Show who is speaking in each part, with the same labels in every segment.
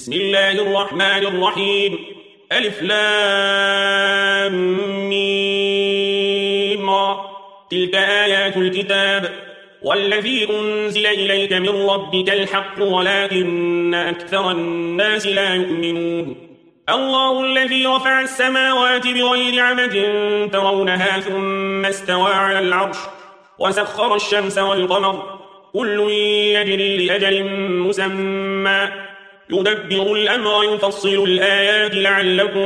Speaker 1: بسم الله الرحمن الرحيم. ألف لام ميم را. تلك آيات الكتاب والذي أنزل إليك من ربك الحق ولكن أكثر الناس لا يؤمنون. الله الذي رفع السماوات بغير عمد ترونها ثم استوى على العرش وسخر الشمس والقمر كل يجري لأجل مسمى يدبر الأمر يفصل الآيات لعلكم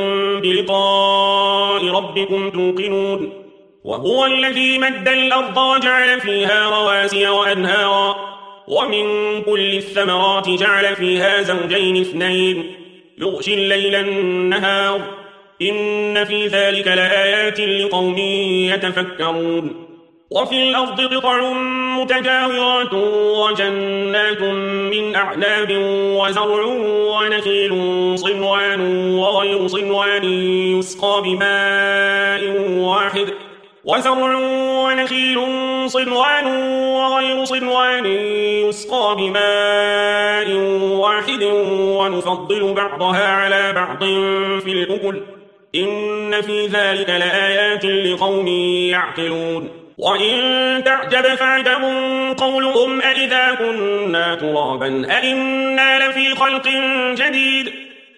Speaker 1: بلقاء ربكم توقنون. وهو الذي مد الأرض وجعل فيها رواسي وأنهارا ومن كل الثمرات جعل فيها زوجين اثنين يغشي الليل النهار إن في ذلك لآيات لقوم يتفكرون. وفي الأرض قطع متجاورات وجنات من أعناب وزرع ونخيل صنوان وغير صنوان يسقى بماء واحد وزرع ونخيل صنوان وغير صنوان يسقى بماء واحد ونفضل بعضها على بعض في الأكل إن في ذلك لآيات لقوم يعقلون. وإن تعجب فعجب قولهم أإذا كنا ترابا أإنا لفي خلق جديد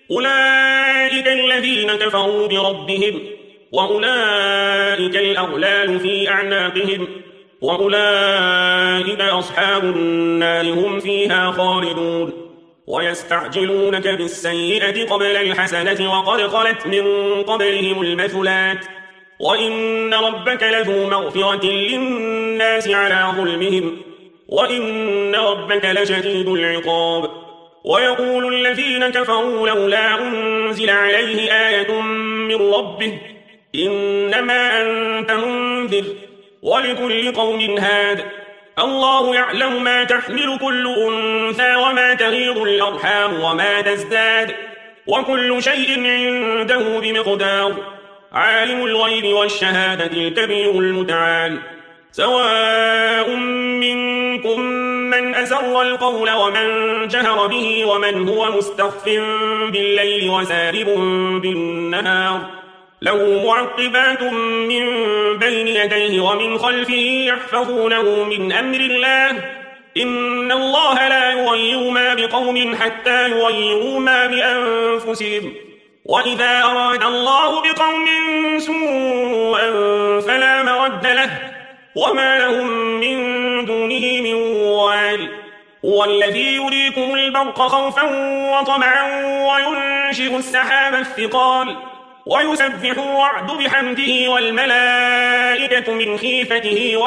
Speaker 1: أولئك الذين كفروا بربهم وأولئك الأغلال في أعناقهم وأولئك أصحاب النار هم فيها خالدون. ويستعجلونك بالسيئة قبل الحسنة وقد خلت من قبلهم المثلات وإن ربك لذو مغفرة للناس على ظلمهم وإن ربك لشديد العقاب. ويقول الذين كفروا لولا أنزل عليه آية من ربه إنما أنت منذر ولكل قوم هاد الله يعلم ما تحمل كل أنثى وما تغيض الأرحام وما تزداد وكل شيء عنده بمقدار. عالم الغيب والشهادة الكبير المتعال. سواء منكم من أسر القول ومن جهر به ومن هو مستخف بالليل وسارب بالنهار له معقبات من بين يديه ومن خلفه يحفظونه من أمر الله إن الله لا يغير ما بقوم حتى يغيروا ما بأنفسهم وإذا أراد الله بقوم سوءا فلا مرد له وما لهم من دونه من وال. هو الذي يريكم البرق خوفا وطمعا وينشئ السحاب الثقال ويسبح الرعد بحمده والملائكة من خيفته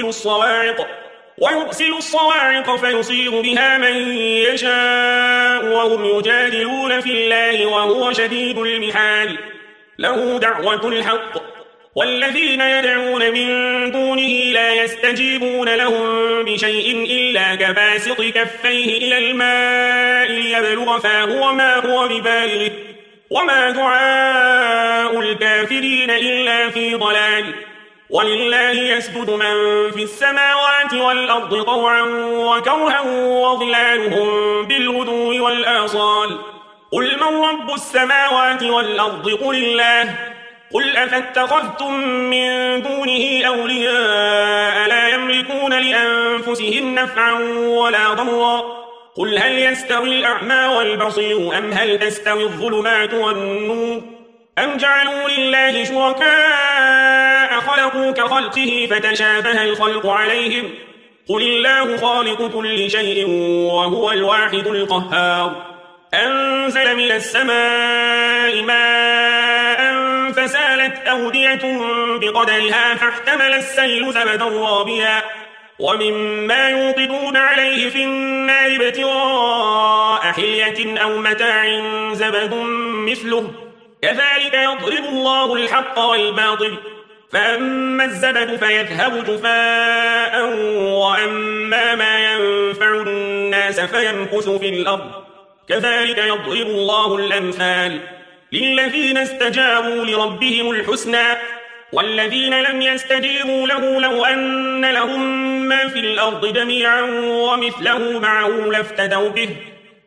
Speaker 1: ويرسل الصواعق فيصيب بها من يشاء وهم يجادلون في الله وهو شديد المحال. له دعوة الحق والذين يدعون من دونه لا يستجيبون لهم بشيء إلا كباسط كفيه إلى الماء ليبلغ فاه وما هو ببالغه وما دعاء الكافرين إلا في ضلال. ولله يسجد من في السماوات والأرض طوعا وكرها وظلالهم بالغدو والآصال. قل من رب السماوات والأرض قل الله قل أفاتخذتم من دونه أولياء لا يملكون لأنفسهم نفعا ولا ضرا قل هل يستوي الأعمى والبصير أم هل تستوي الظلمات والنور أم جعلوا لله شركاء خلقوا كخلقه فتشابه الخلق عليهم قل الله خالق كل شيء وهو الواحد القهار. أنزل من السماء ماء فسالت أودية بقدرها فاحتمل السيل زبدا رابيا ومما يوقدون عليه في النار ابتغاء حلية أو متاع زبد مثله كذلك يضرب الله الحق والباطل فأما الزبد فيذهب جفاء وأما ما ينفع الناس فيمكث في الأرض كذلك يضرب الله الأمثال للذين استجابوا لربهم الحسنى والذين لم يستجيبوا له لو أن لهم ما في الأرض جميعا ومثله معه لافتدوا به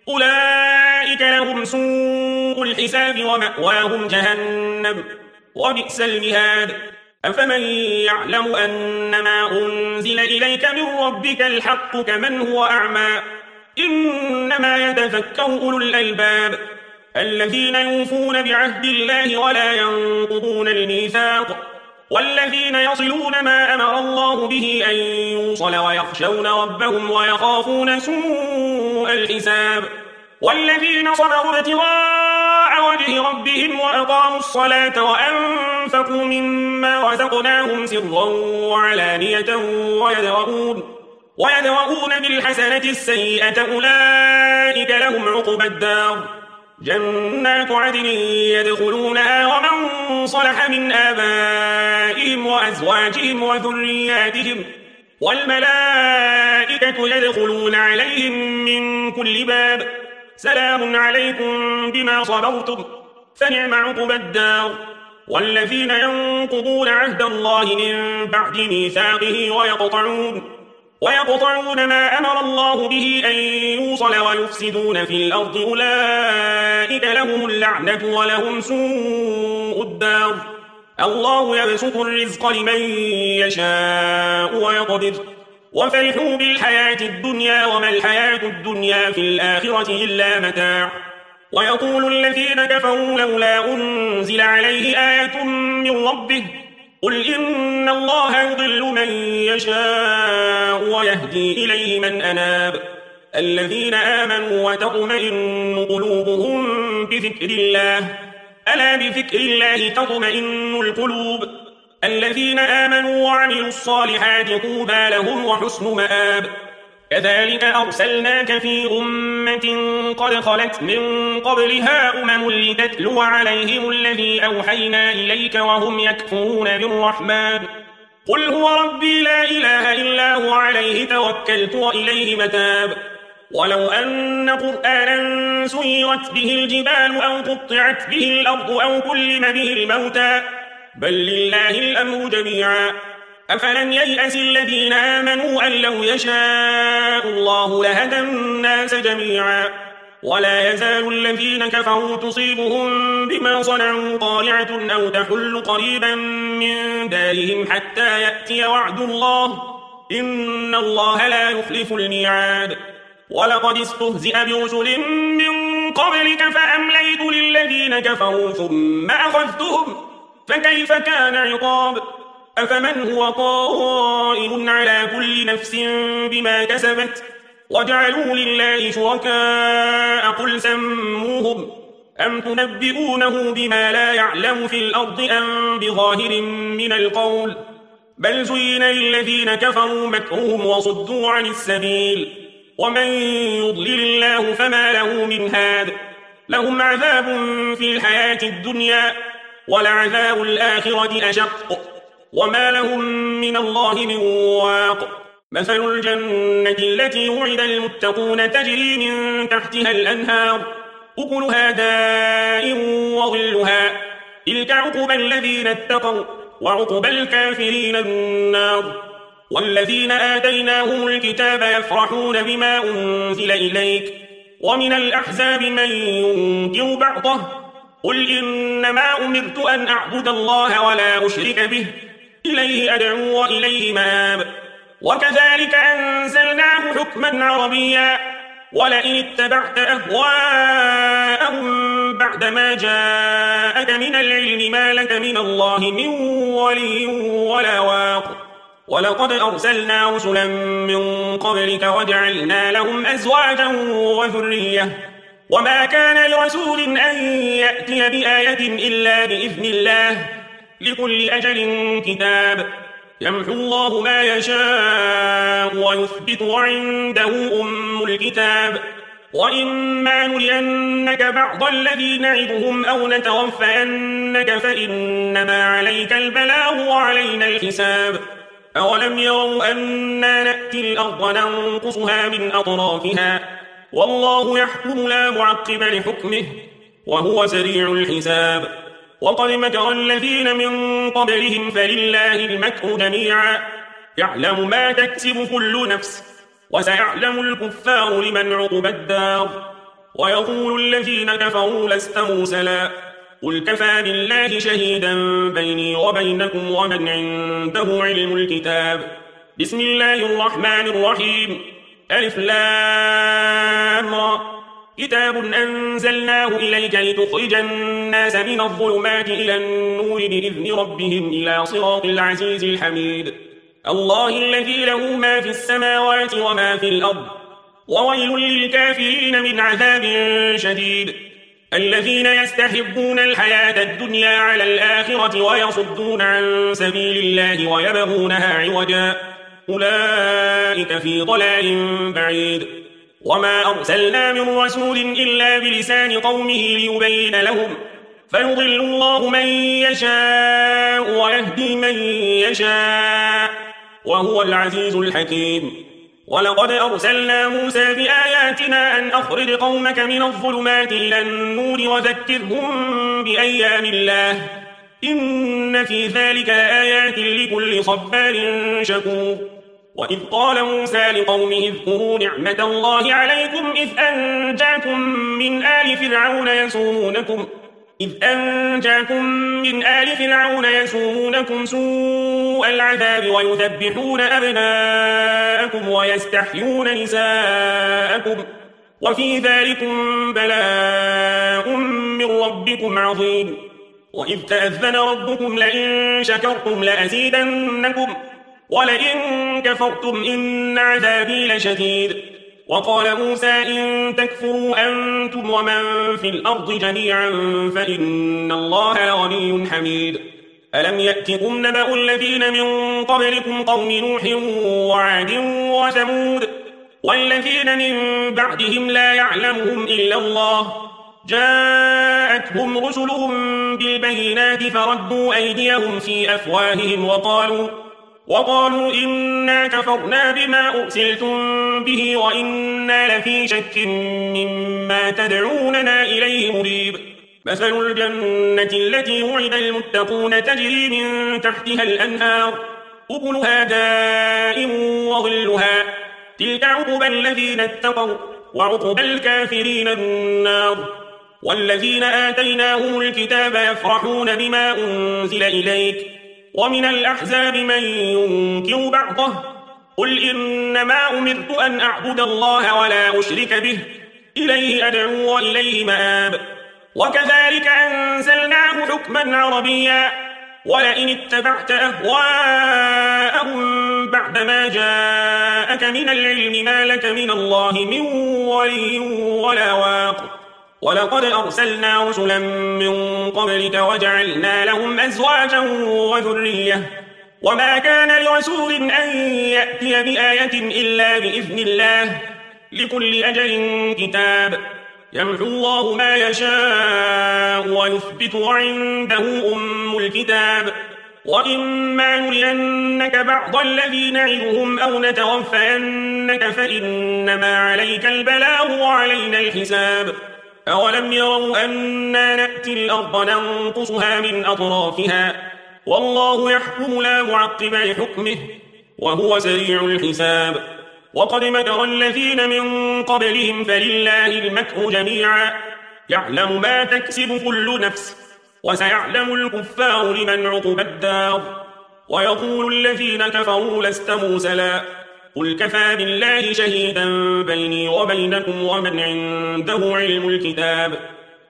Speaker 1: أولئك لهم سوء الحساب ومأواهم جهنم وبئس المهاد أفمن يعلم أنما أنزل إليك من ربك الحق كمن هو أعمى إنما يتفكر أولو الألباب الذين يوفون بعهد الله ولا ينقضون الميثاق والذين يصلون ما أمر الله به أن يوصل ويخشون ربهم ويخافون سوء الحساب والذين صبروا ابتغاء وجه ربهم وأقاموا الصلاة وأنفقوا مما رزقناهم سرا وعلانية ويدرؤون بالحسنة السيئة أولئك لهم عقبى الدار جنات عدن يدخلونها ومن صلح من آبائهم وأزواجهم وذرياتهم والملائكة يدخلون عليهم من كل باب سلام عليكم بما صبرتم فنعم عقبى الدار والذين ينقضون عهد الله من بعد ميثاقه ويقطعون ما أمر الله به أن يوصل ويفسدون في الأرض أولئك لهم اللعنة ولهم سوء الدار الله يبسط الرزق لمن يشاء ويقدر وفرحوا بالحياة الدنيا وما الحياة الدنيا في الآخرة إلا متاع ويقول الذين كفروا لولا أنزل عليه آية من ربه قل إن الله يضل من يشاء ويهدي إليه من أناب الذين آمنوا وتطمئن قلوبهم بذكر الله ألا بذكر الله تطمئن القلوب الذين آمنوا وعملوا الصالحات طوبى لهم وحسن مآب كذلك أرسلناك في أمة قد خلت من قبلها لتتلو عليهم الذي أوحينا إليك وهم يكفرون بالرحمن قل هو ربي لا إله إلا هو عليه توكلت وإليه متاب ولو أن قرآنا سيرت به الجبال أو قطعت به الأرض أو كلم به الموتى بل لله الأمر جميعا أفلم ييأس الذين آمنوا أن لو يشاء الله لهدى الناس جميعا ولا يزال الذين كفروا تصيبهم بما صنعوا قارعة أو تحل قريبا من دارهم حتى يأتي وعد الله إن الله لا يخلف الميعاد ولقد استهزئ برسل من قبلك فأمليت للذين كفروا ثم أخذتهم فكيف كان عقاب أفمن هو قائم على كل نفس بما كسبت وجعلوا لله شركاء قل سموهم أم تنبئونه بما لا يعلم في الأرض أم بظاهر من القول بل زين للذين كفروا مكرهم وصدوا عن السبيل ومن يضلل الله فما له من هاد لهم عذاب في الحياة الدنيا ولعذاب الآخرة أشق وما لهم من الله من واق مثل الجنة التي وعد المتقون تجري من تحتها الأنهار أكلها دائم وظلها تلك عقبى الذين اتقوا وعقبى الكافرين النار والذين آتيناهم الكتاب يفرحون بما أنزل إليك ومن الأحزاب من ينكر بعضه قل إنما أمرت أن أعبد الله ولا أشرك به إليه أدعو وإليه مآب وكذلك أنزلناه حكما عربيا ولئن اتبعت أهواءهم بعدما جاءك من العلم ما لك من الله من ولي ولا واق ولقد أرسلنا رسلا من قبلك وجعلنا لهم أزواجا وذرية وما كان لرسول أن يأتي بآية إلا بإذن الله لكل أجل كتاب يمحو الله ما يشاء ويثبت وعنده أم الكتاب وإما نرينك بعض الذي نعدهم أو نتوفينك فإنما عليك البلاغ وعلينا الحساب أولم يروا أنا نأتي الأرض ننقصها من أطرافها والله يحكم لا معقب لحكمه وهو سريع الحساب وقد مكر الذين من قبلهم فلله المكر جميعا يعلم ما تكسب كل نفس وسيعلم الكفار لمن عقبى الدار ويقول الذين كفروا لست مرسلا قل كفى بالله شهيدا بيني وبينكم ومن عنده علم الكتاب بسم الله الرحمن الرحيم ألف لام را كتاب أنزلناه إليك لتخرج الناس من الظلمات إلى النور بإذن ربهم إلى صراط العزيز الحميد الله الذي له ما في السماوات وما في الأرض وويل للكافرين من عذاب شديد الذين يستحبون الحياة الدنيا على الآخرة ويصدون عن سبيل الله ويبغونها عوجا أولئك في ضلال بعيد وما أرسلنا من رسول إلا بلسان قومه ليبين لهم فيضل الله من يشاء ويهدي من يشاء وهو العزيز الحكيم ولقد أرسلنا موسى بآياتنا أن أخرج قومك من الظلمات إلى النور وذكرهم بأيام الله إن في ذلك آيات لكل صبار شكور وإذ قال موسى لقومه اذكروا نعمة الله عليكم إذ أنجاكم من آل فرعون يسومونكم سوء العذاب ويذبحون أبناءكم ويستحيون نساءكم وفي ذلكم بلاء من ربكم عظيم وإذ تأذن ربكم لئن شكرتم لأزيدنكم ولئن كفرتم إن عذابي لشديد وقال موسى إن تكفروا أنتم ومن في الأرض جميعا فإن الله غني حميد ألم يأتكم نبأ الذين من قبلكم قوم نوح وعاد وثمود والذين من بعدهم لا يعلمهم إلا الله جاءتهم رسلهم بالبينات فردوا أيديهم في أفواههم وقالوا إنا كفرنا بما أرسلتم به وإنا لفي شك مما تدعوننا إليه مريب مثل الجنة التي وعد المتقون تجري من تحتها الأنهار أكلها دائم وظلها تلك عقبى الذين اتقوا وعقبى الكافرين النار والذين آتيناهم الكتاب يفرحون بما أنزل إليك ومن الأحزاب من ينكر بعضه قل إنما أمرت أن أعبد الله ولا أشرك به إليه أدعو وإليه مآب وكذلك أنزلناه حكما عربيا ولئن اتبعت أهواءهم بعدما جاءك من العلم ما لك من الله من ولي ولا واق ولقد أرسلنا رسلا من قبلك وجعلنا لهم أزواجا وذرية وما كان لرسول أن يأتي بآية إلا بإذن الله لكل أجل كتاب يمحو الله ما يشاء ويثبت وعنده أم الكتاب وإما نرينك بعض الذي نعدهم أو نتوفينك فإنما عليك البلاغ وعلينا الحساب أولم يروا أنا نأتي الأرض ننقصها من أطرافها والله يحكم لا معقب لحكمه وهو سريع الحساب وقد مكر الذين من قبلهم فلله المكر جميعا يعلم ما تكسب كل نفس وسيعلم الكفار لمن عقبى الدار ويقول الذين كفروا لست مرسلا قل كفى بالله شهيدا بيني وبينكم ومن عنده علم الكتاب